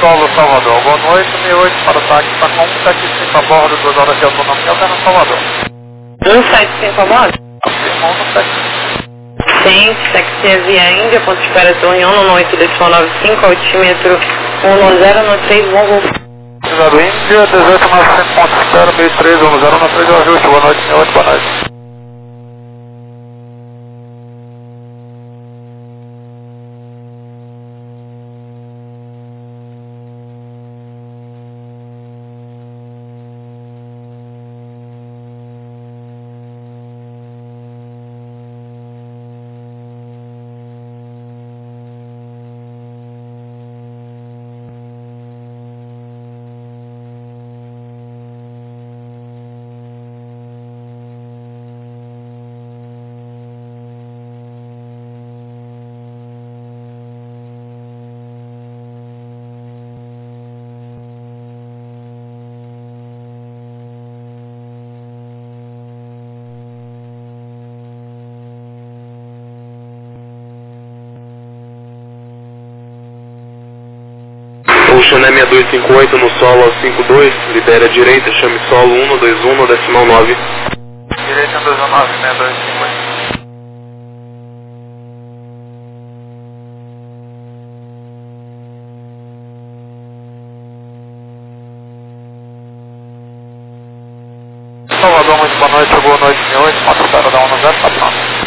Solo Salvador, boa noite, 68 para o táxi, está com 175 a bordo, 2 horas de autonomia, até no Salvador. 175 a bordo? Afirmou no táxi. Sim, táxi via Índia, ponto de espera Torre 198, destino 95, altímetro 1093, bom voo. Cidade Índia, 1895, ponto de espera, 1003, 1093, ajuste, boa noite, 68, boa noite. Oceané 6258 no solo 52, lidera a direita, chame solo 121, decimal 9. Direita 219, 6250. Salvador, muito boa noite, boa noite, 68, ponto de espera da 1049.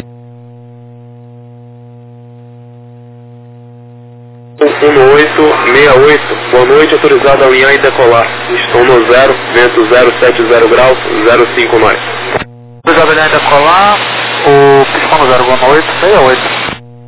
1868, boa noite, autorizado a alinhar e decolar. Estão no 0, vento 070 graus, 05 nós. Obrigado, alinhar e decolar, o pistão no 0, boa noite, 68.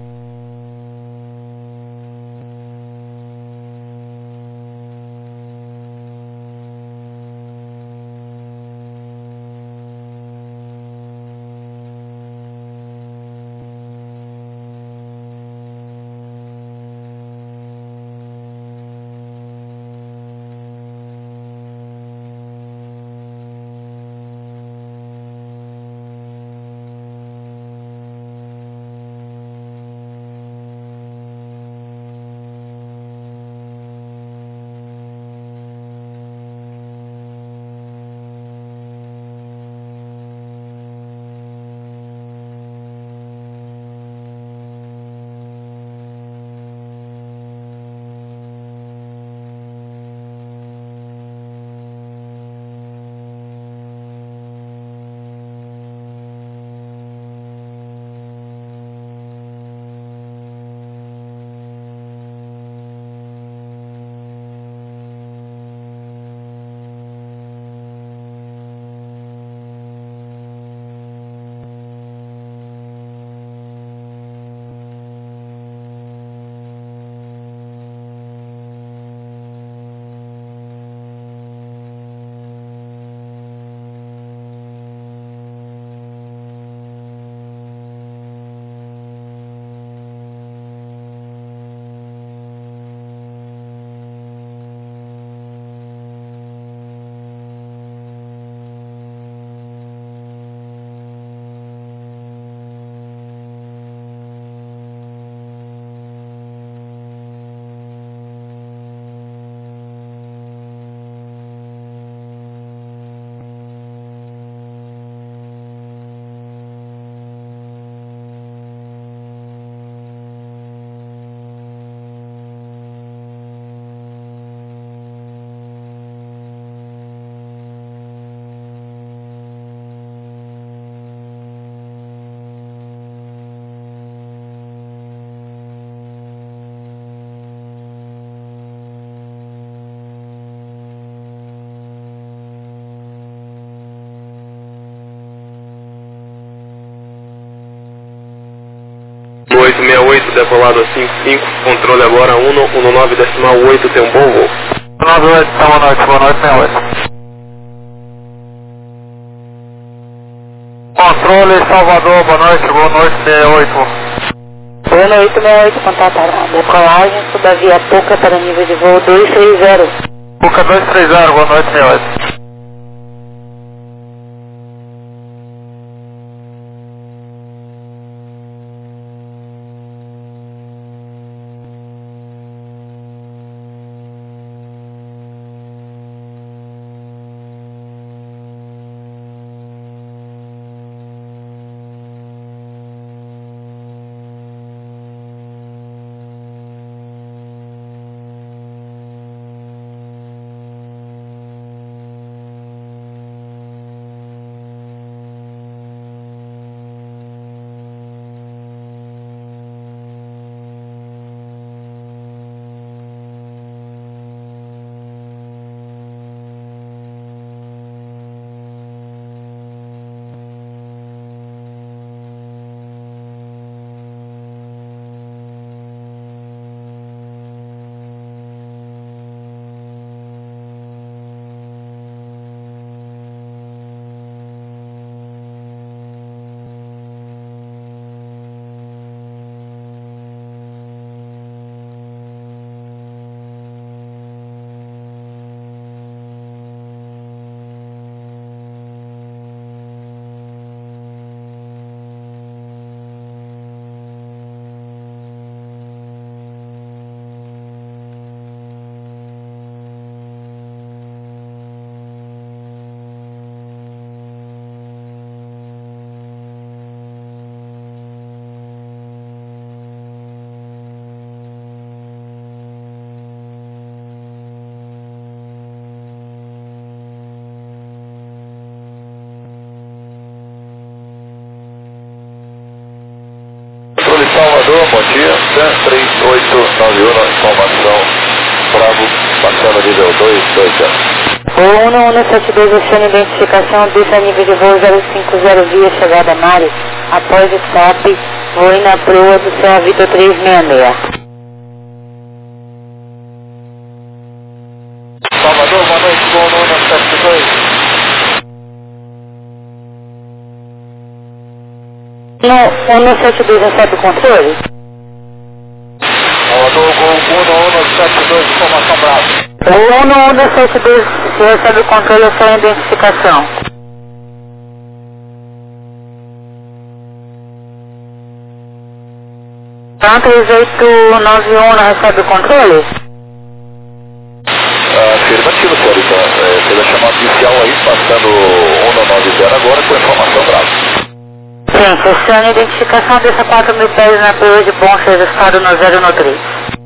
No 868, decolado a 55, controle agora 119 decimal 8, tem um bom voo. 98, boa noite, 68. Controle Salvador, boa noite, 68. Boa noite, 68, contato decolagem, sob a via Puca para nível de voo 230. Puca 230, boa noite, 68. 3891, informação, Bravo, Marcelo nível 220. O 1172 oceano identificação, desça nível de voo 050 via chegada Mari, após stop, voe na proa do Serra Vitor 366. Salvador, boa noite, voo no 1172. No 1172 recebe o controle? Salvador, voo 1172, informação Bravo. O 1172 recebe o controle da sua identificação. Então 3891 não recebe o controle? Afirmativo, senhorita. Fez a chamada inicial aí, passando 190 agora com informação Bravo. Sim, fechando a identificação dessa 4.000 pés na proa de Bom registrado no 013.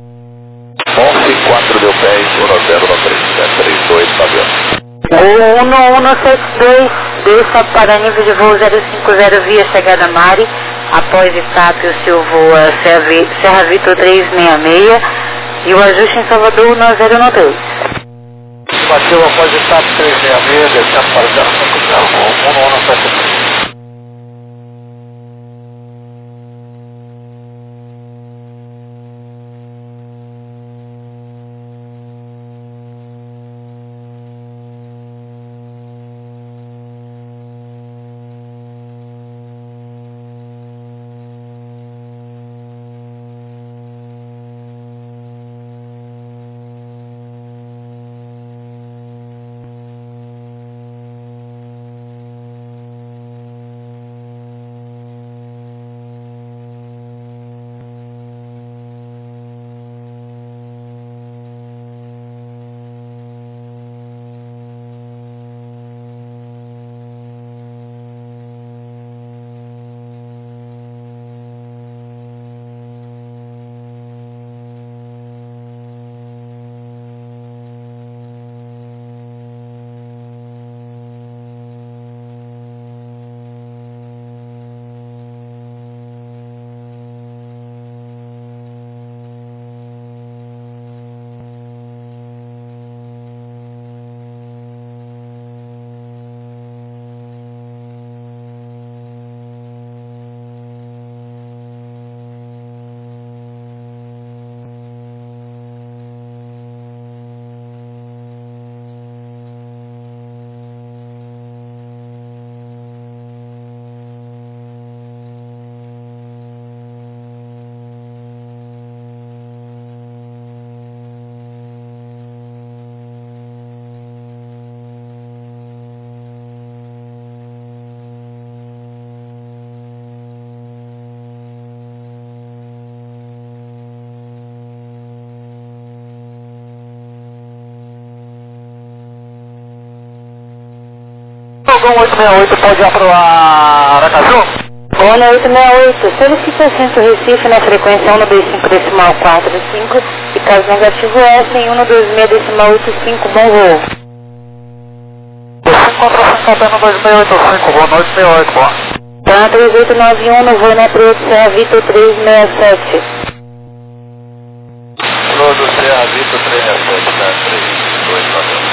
11.4 pés, 1093, 32, tá vendo? O 1172 desça para nível de voo 050 via chegada Mari, após stop o seu voo a Serra Vitor 366 e o ajuste em Salvador no 013. Bateu após stop 366, descendo para 050 com 1172. Fogão 868, pode ir para o Aracaju? Ona 868, solicita assento Recife na frequência 125.45 e caso negativo S em 126.85, bom voo. 545 boa noite, 68, boa. Tá 3891 no voo na proa do Serra Vitor 367. Pro do Serra Vitor 367, né? 32, tá vendo?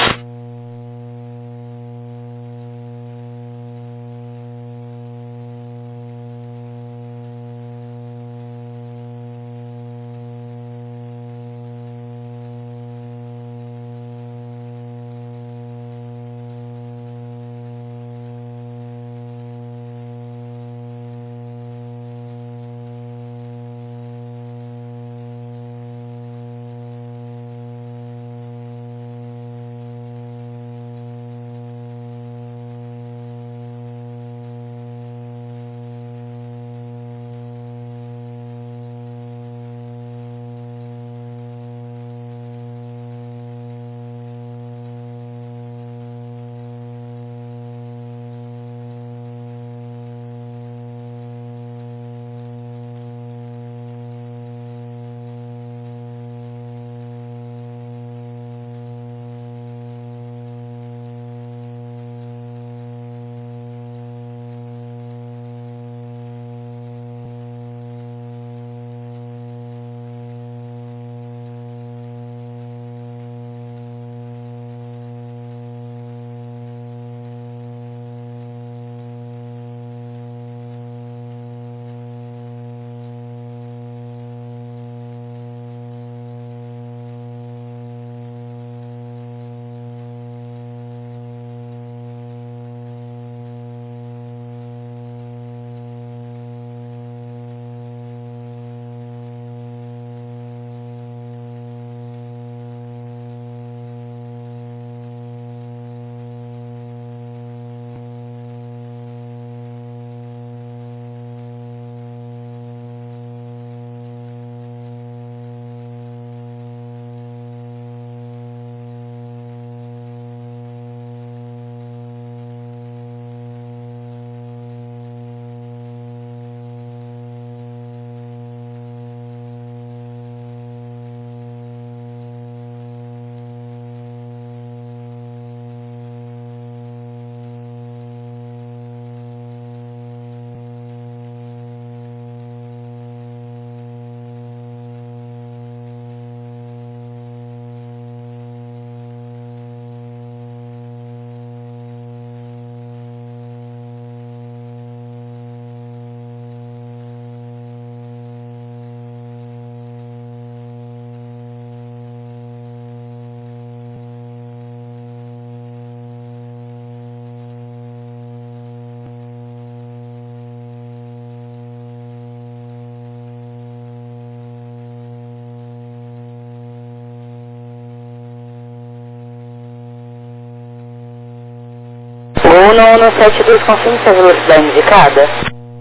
Ou no 172, confirme se a velocidade indicada.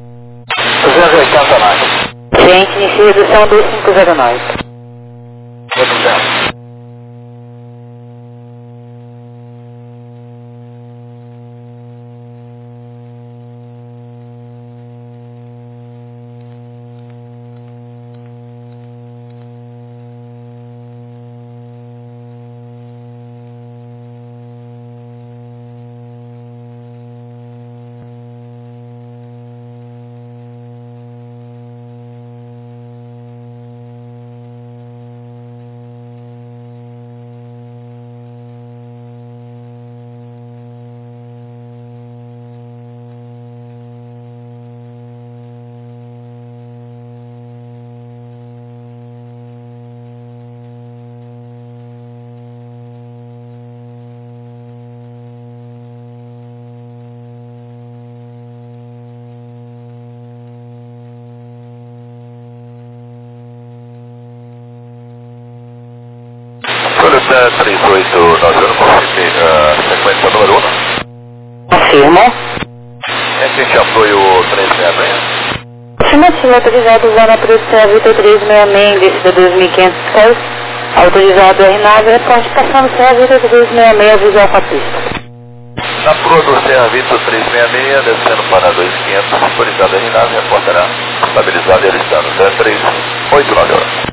280 mais. Gente, inicia redução 2509. Redução. Folha 3891, confirme sequência número 1. Confirmo. Gente, apoio 366. Afirmativo, autorizado usar na produção Vitor 366, em descida 2.500 pés. Autorizado R9, reporte passando Serra Vitor 366, visual com a pista. Na produção Vitor 366, descendo para 2500, autorizado R9, reportará estabilizado e alistando 0389 horas.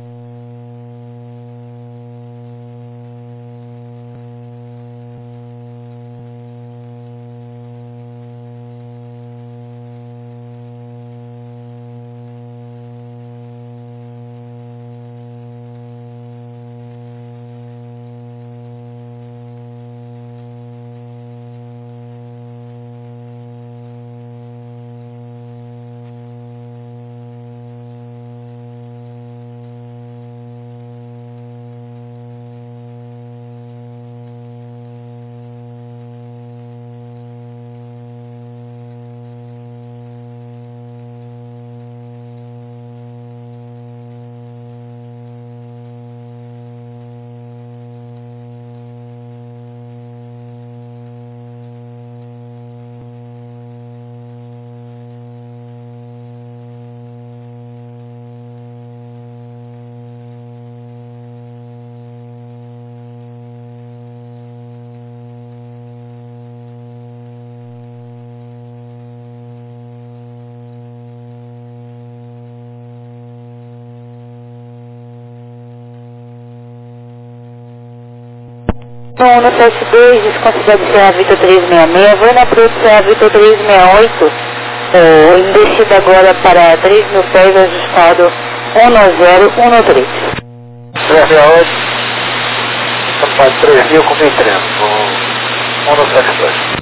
No 172, desconsiderado Serra Vitor 366, vou na produção Serra Vitor 368, em descida agora para 3.000 pés, ajustado 19013. 368, estamos para 3.000 com 1.300, 172.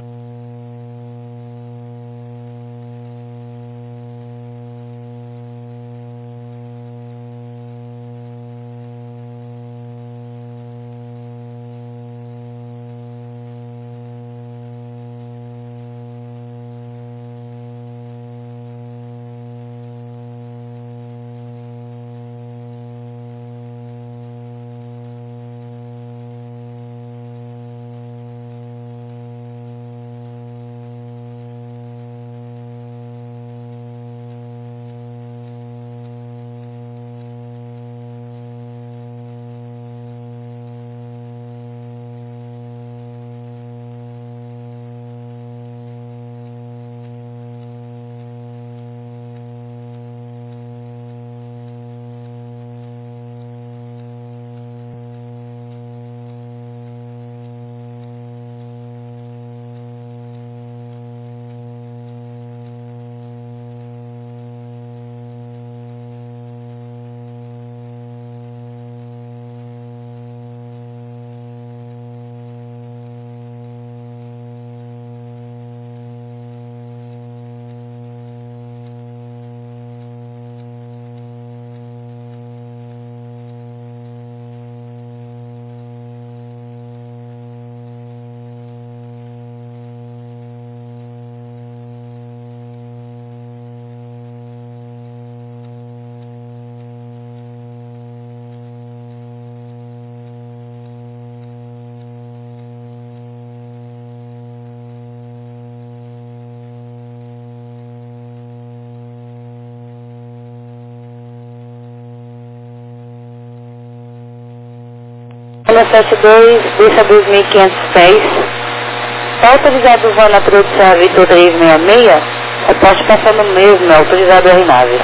172, desça 2.500 pés. Está autorizado o voo na produção Vitor 366? Pode passar no mesmo, é autorizado a RNAVE.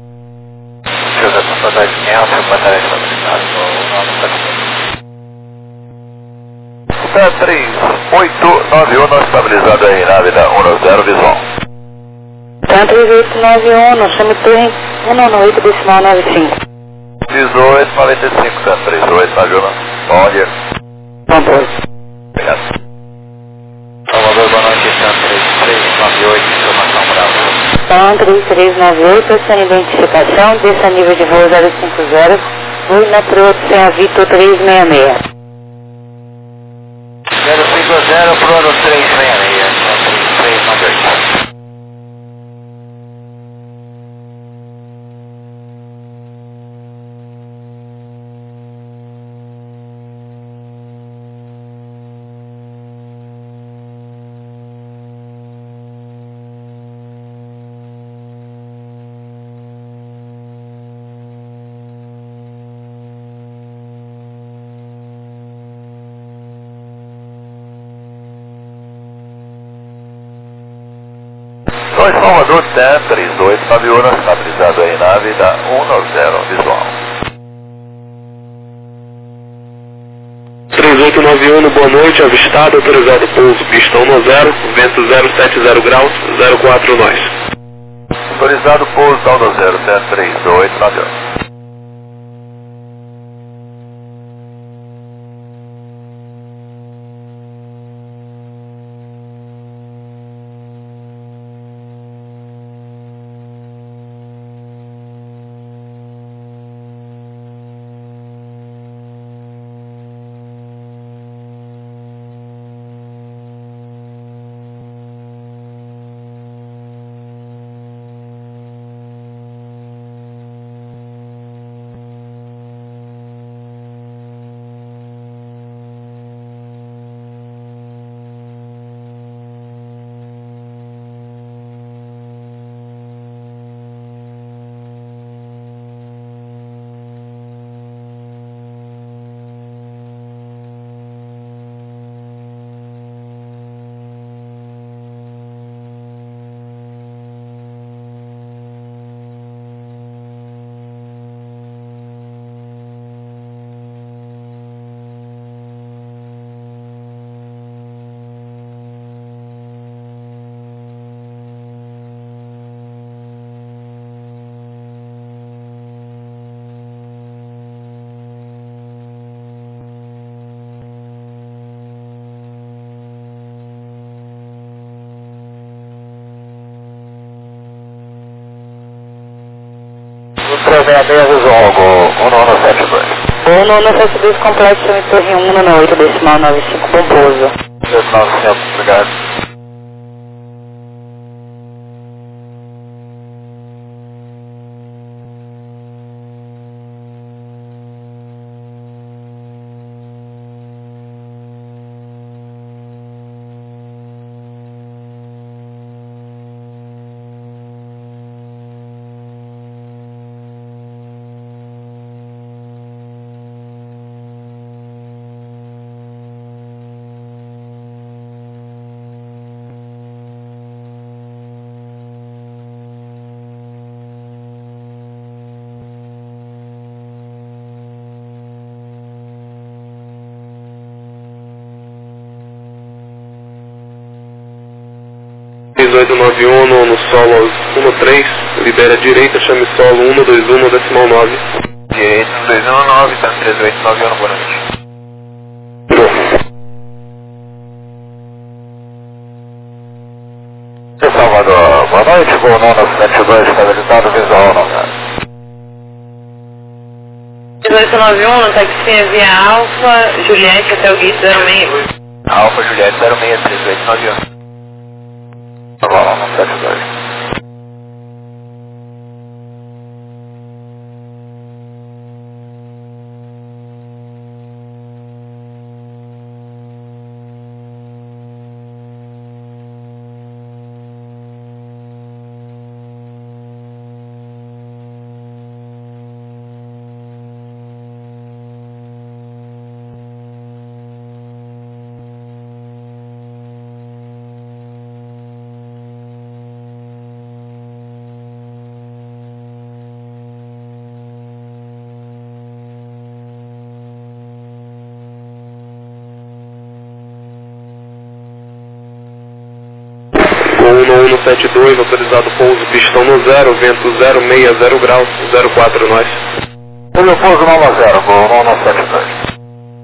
José, para 500, batalha estabilizada no 3891, estabilizado a RNAVE da 10 visual. Tá 3891, chame torre 198 decimal 95. 1895, tá 3891. Bom dia. Bom dia. Obrigado. Salvador, boa noite, Tan 3398, informação brava. Tan 3398, sem identificação, desça nível de voo 050, voo na produção Vitor 366. 050 pro ano 366, Tan 3398. Oi, Salvador, TEM 3891, estabilizado aí, nave da 10 visual. 3891, boa noite, avistado, autorizado pouso, pista 10, vento 070 graus, 04 nós. Autorizado pouso da 10, TEM 3891. O 366 visual, 1972. 1972 complexo, chame torre 198 decimal 95, bom pouso. 1900, obrigado. no solo 13, libera direita, chame solo 121 decimal 9. Direita 219, tá 3891, boa noite. Salvador, boa noite, voo 972, estabilizado visual, não, cara. 1891, taxi via Alfa, Juliette, até o Gui 06. Alfa Juliette 06, 3891. Tá bom, 972. 1172, autorizado pouso, pistão no 0, vento 060 graus, 04 nós. Julio pouso 90, voo 1172.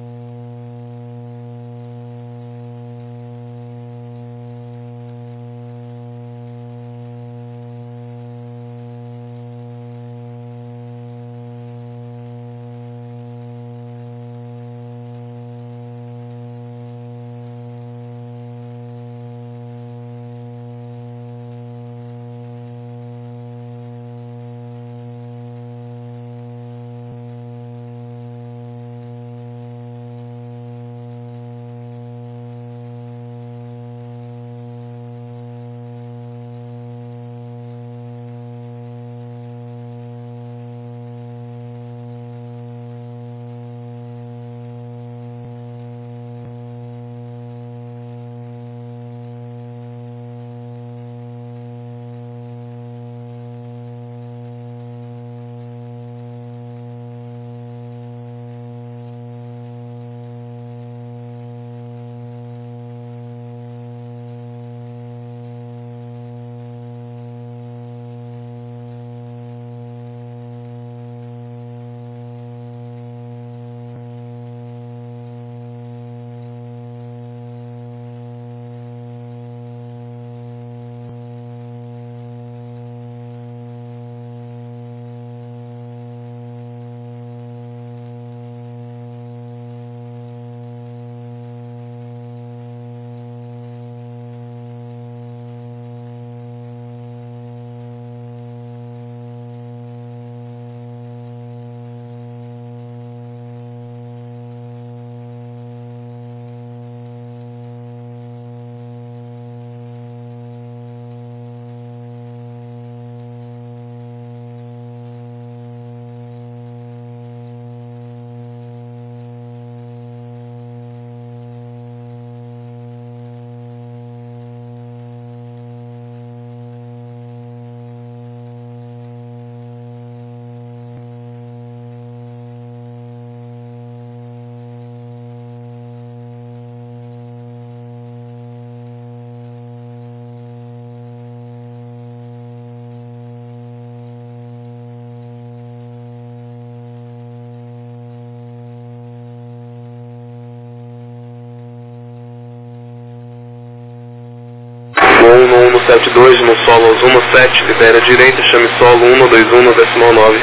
Voo 1172, no solo 17, libera direita, chame solo 121, decimal 9.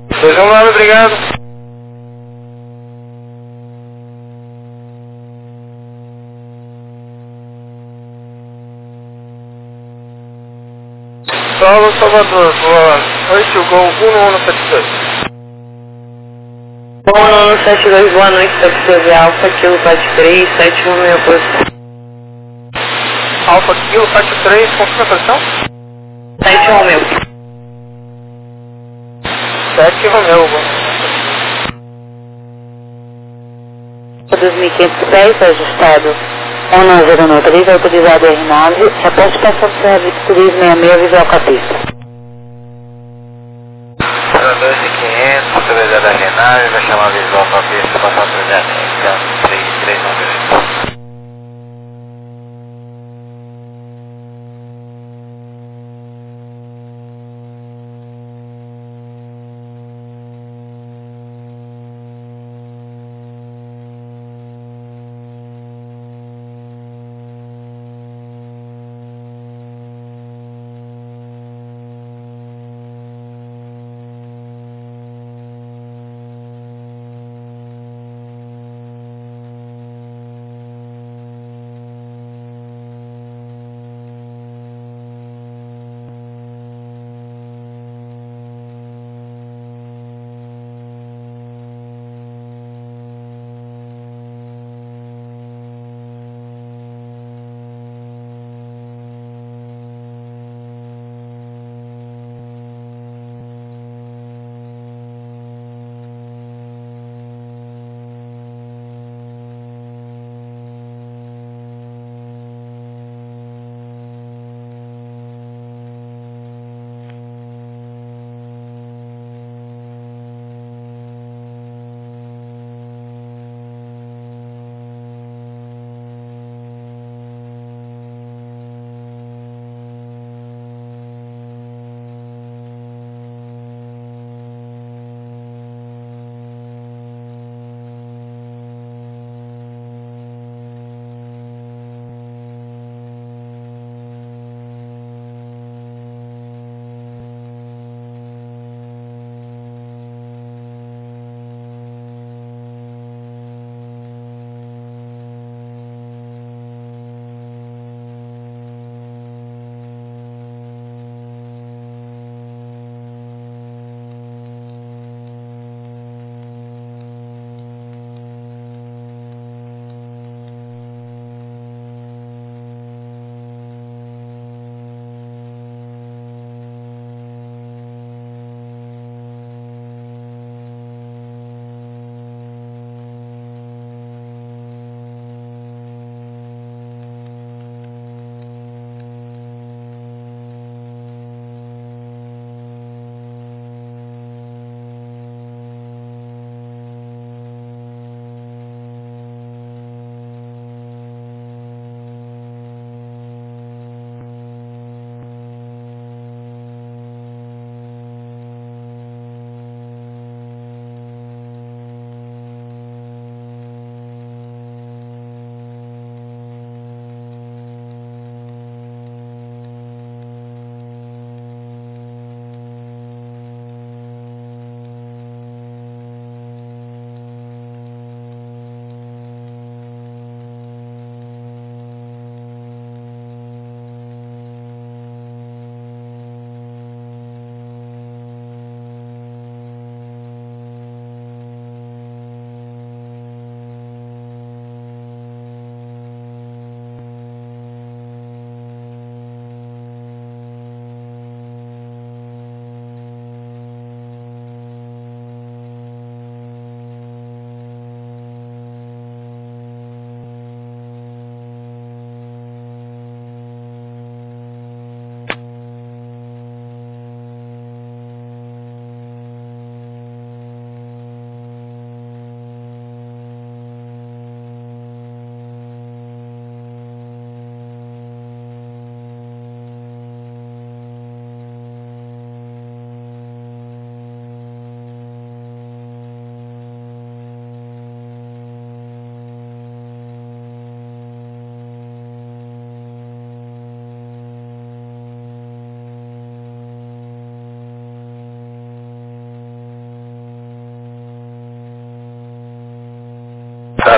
219, obrigado. Solo Salvador, voa 8, Gol 1172. Bom, 172, boa noite, Taxi Alfa, Kilo 43, 71 meu posto. Alfa Kilo 43, confirma a posição? 7 Romeu. 7 Romeu, 2.510, ajustado 1093, autorizado R9, reporte passando serviço turismo 66, visual capista. 2.500, autorizado R9, vai chamar visual capista, passando 393.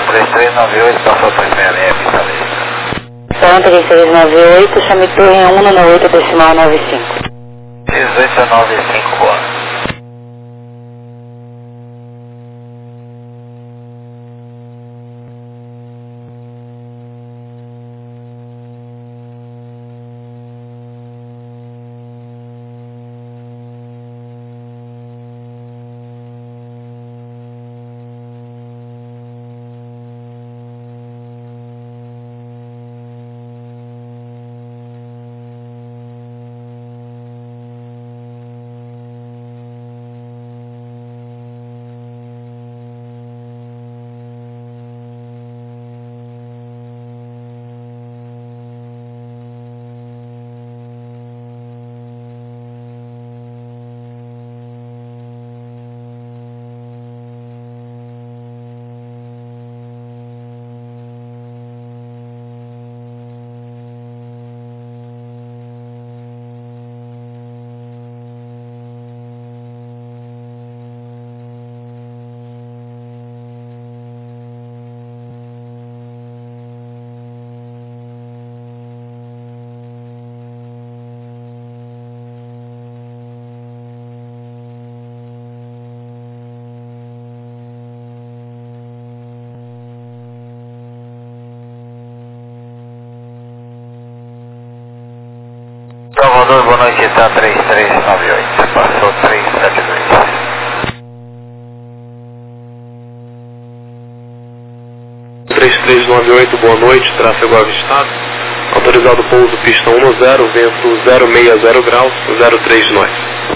3398, passou 366, pista lista. Então, 3398, chame torre 198,95. 1895, boa. Salvador, boa noite, está 3398, passou 372. Boa noite, tráfego avistado. Autorizado pouso pista 10, vento 060 graus, 03 nós.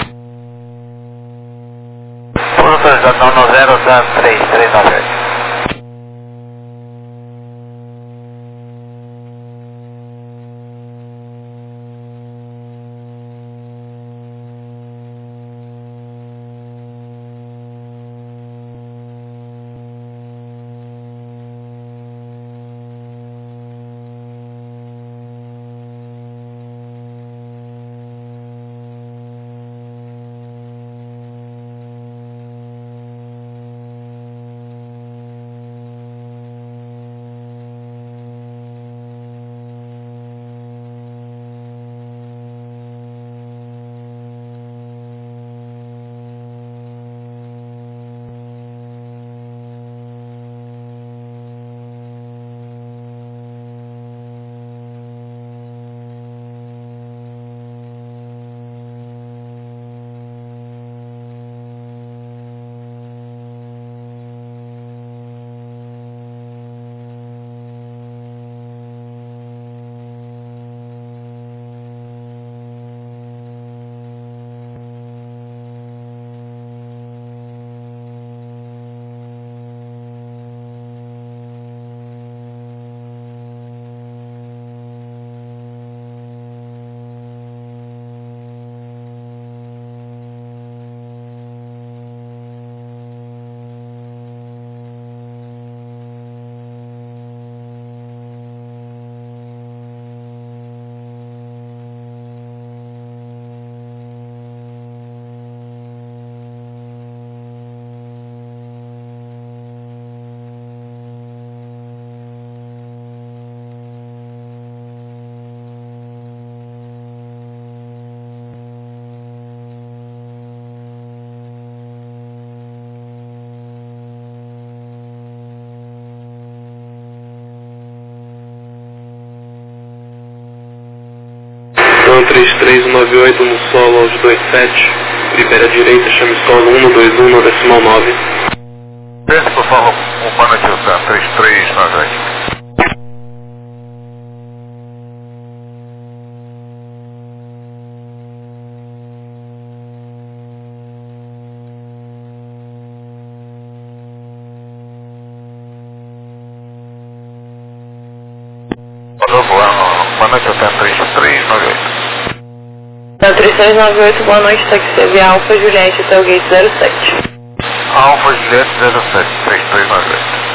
Autorizado no 0, 3398. Então 3398 no solo aos 27, libera a direita, chame solo 121 no decimal 9. Desce por favor, o Mano Tiltan, 3398. Boa noite, Tiltan, 3398. Então, 3398, boa noite, táxi CV Alfa Juliette, até o gate 07. Alfa Juliette 07, 3398.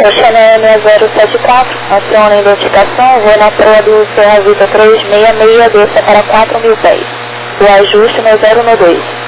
Oceania 6074, aciona a identificação, vou na proa do Serra Vita 366, desça para 4.000 pés. O ajuste no 012.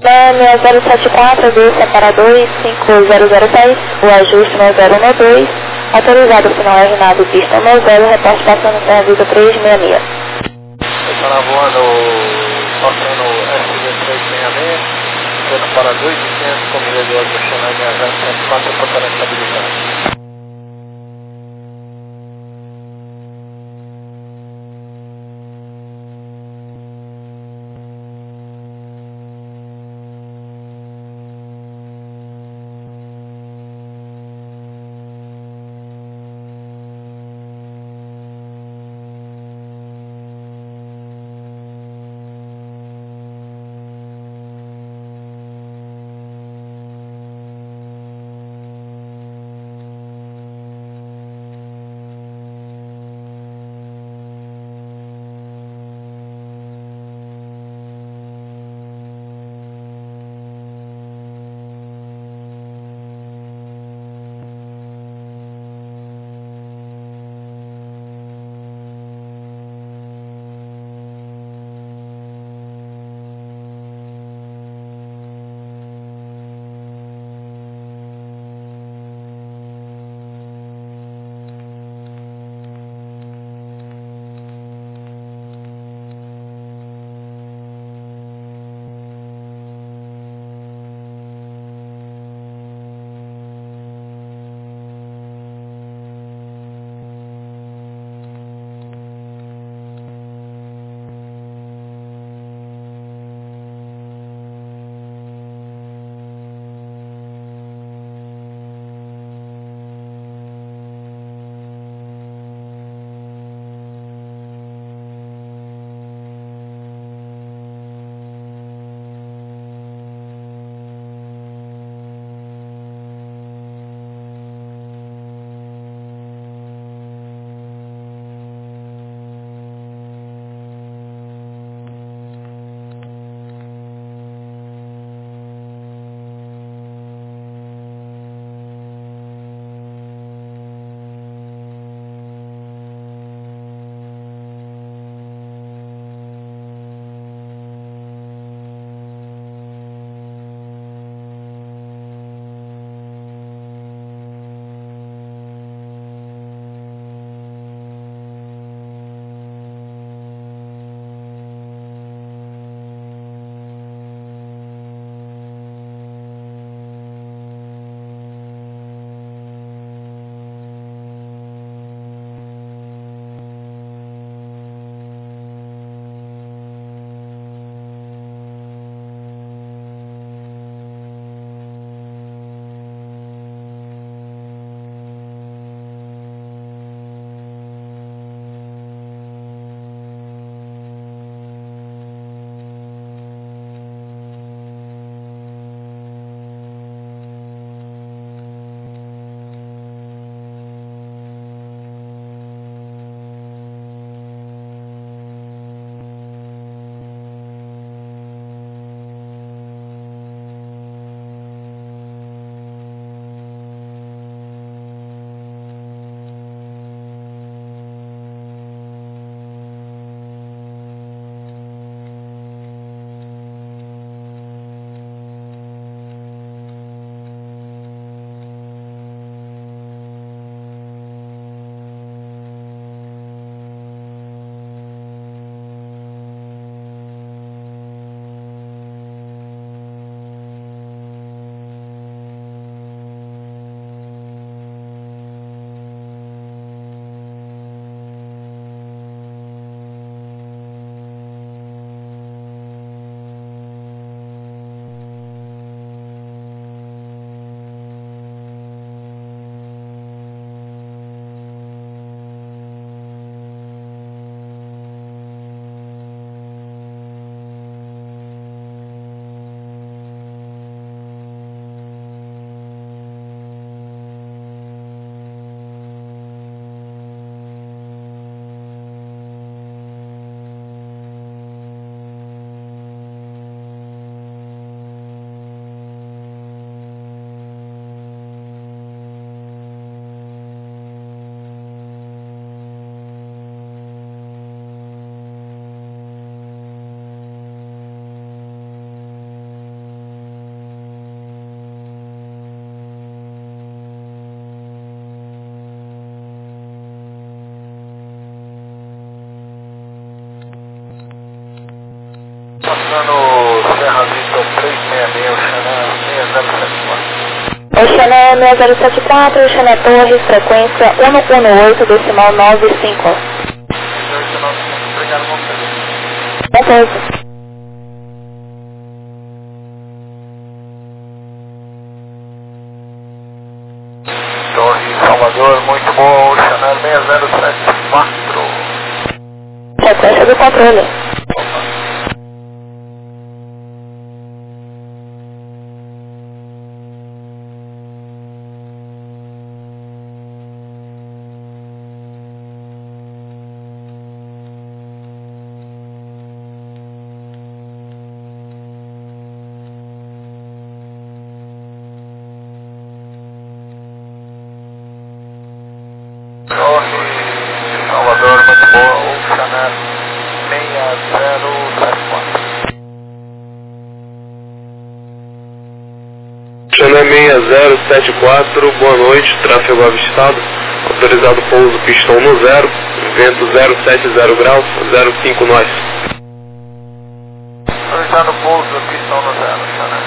6074 desça para 25006, o ajuste no 012, autorizado o sinal R9 pista 10, reporte passando sem aviso 366. Está na voando, passando SV366, sendo para 2.500, como veio do Xanai 074, portando a estabilidade. 6074, Xané Torres, frequência 118, decimal 95. Obrigado, bom serviço. Bom serviço. Torre Salvador, muito bom, Chanel 6074. Frequência do controle. Torre Salvador, muito boa, Chanel 6074. Chanel 6074, boa noite, tráfego avistado, autorizado pouso pistão no 0, vento 070 graus, 05 nós. Autorizado pouso, pistão no 0, Chanel.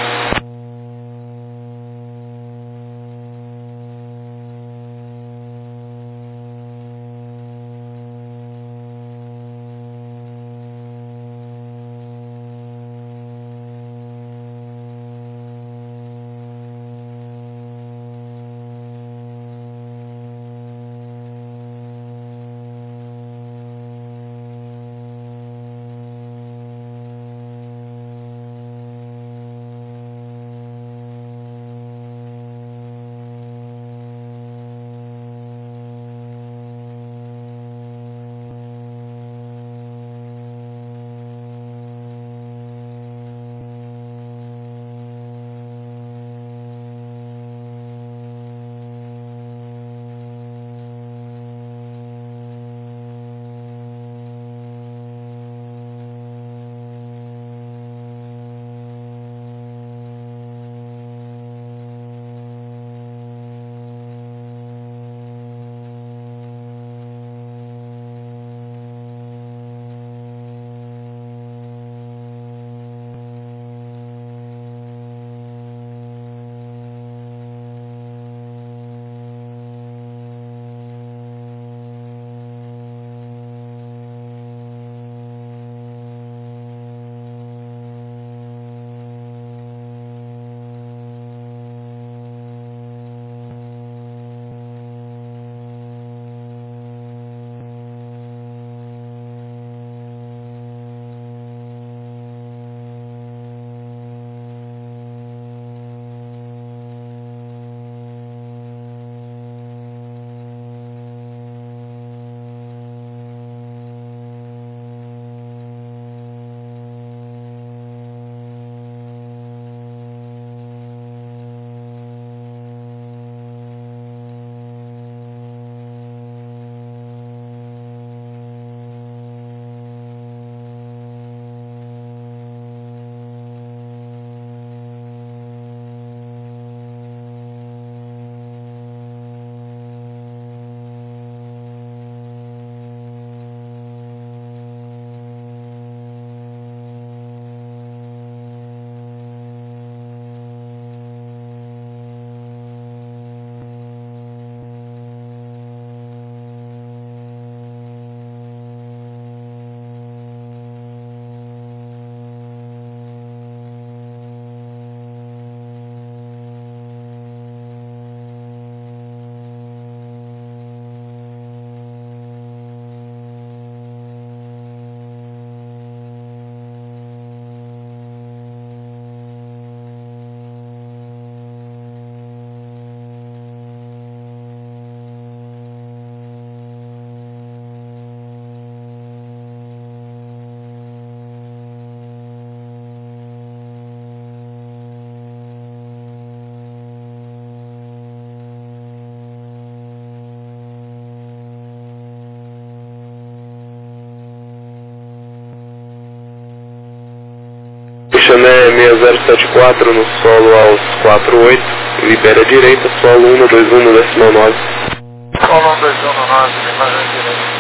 Chanel 6074 no solo aos 48, libera a direita, solo 121 decimal 9. Solo 121 libera a direita.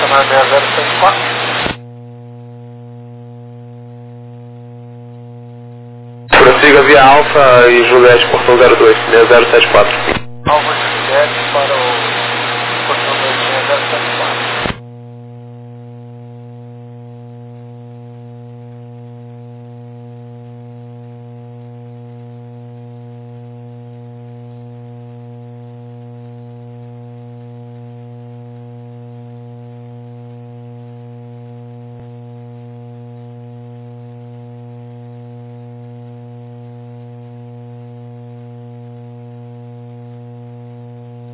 direcionar 6074. Prossiga via Alfa e Juliette, portão 02, 6074.